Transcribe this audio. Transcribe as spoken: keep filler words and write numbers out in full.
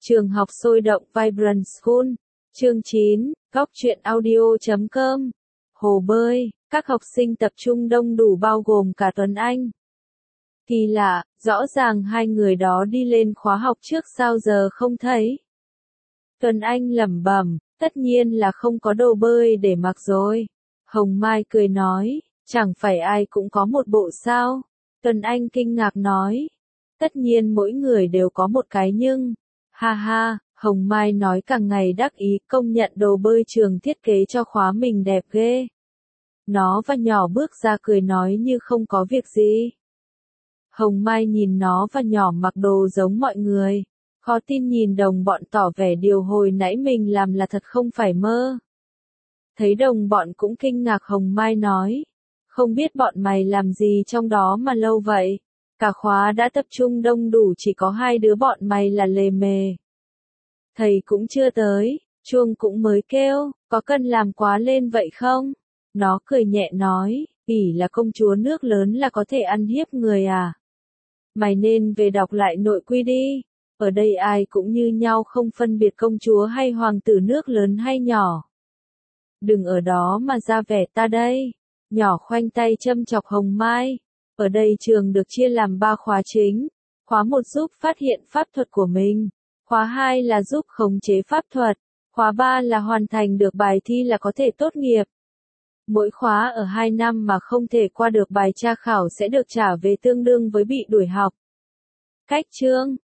Trường học sôi động Vibrant School. Chương chín, góc truyện audio chấm com. Hồ bơi, các học sinh tập trung đông đủ bao gồm cả Tuấn Anh. Kỳ lạ, rõ ràng hai người đó đi lên khóa học trước sao giờ không thấy. Tuấn Anh lẩm bẩm, tất nhiên là không có đồ bơi để mặc rồi. Hồng Mai cười nói, chẳng phải ai cũng có một bộ sao. Tuấn Anh kinh ngạc nói, tất nhiên mỗi người đều có một cái nhưng, ha ha, Hồng Mai nói càng ngày đắc ý, công nhận đồ bơi trường thiết kế cho khóa mình đẹp ghê. Nó và nhỏ bước ra cười nói như không có việc gì. Hồng Mai nhìn nó và nhỏ mặc đồ giống mọi người, khó tin nhìn đồng bọn tỏ vẻ điều hồi nãy mình làm là thật không phải mơ. Thấy đồng bọn cũng kinh ngạc, Hồng Mai nói, không biết bọn mày làm gì trong đó mà lâu vậy, cả khóa đã tập trung đông đủ chỉ có hai đứa bọn mày là lề mề. Thầy cũng chưa tới, chuông cũng mới kêu, có cần làm quá lên vậy không? Nó cười nhẹ nói, ỉ là công chúa nước lớn là có thể ăn hiếp người à? Mày nên về đọc lại nội quy đi, ở đây ai cũng như nhau không phân biệt công chúa hay hoàng tử nước lớn hay nhỏ. Đừng ở đó mà ra vẻ ta đây. Nhỏ khoanh tay châm chọc Hồng Mai. Ở đây trường được chia làm ba khóa chính. Khóa một giúp phát hiện pháp thuật của mình. Khóa hai là giúp khống chế pháp thuật. Khóa ba là hoàn thành được bài thi là có thể tốt nghiệp. Mỗi khóa ở hai năm mà không thể qua được bài tra khảo sẽ được trả về tương đương với bị đuổi học. Cách chương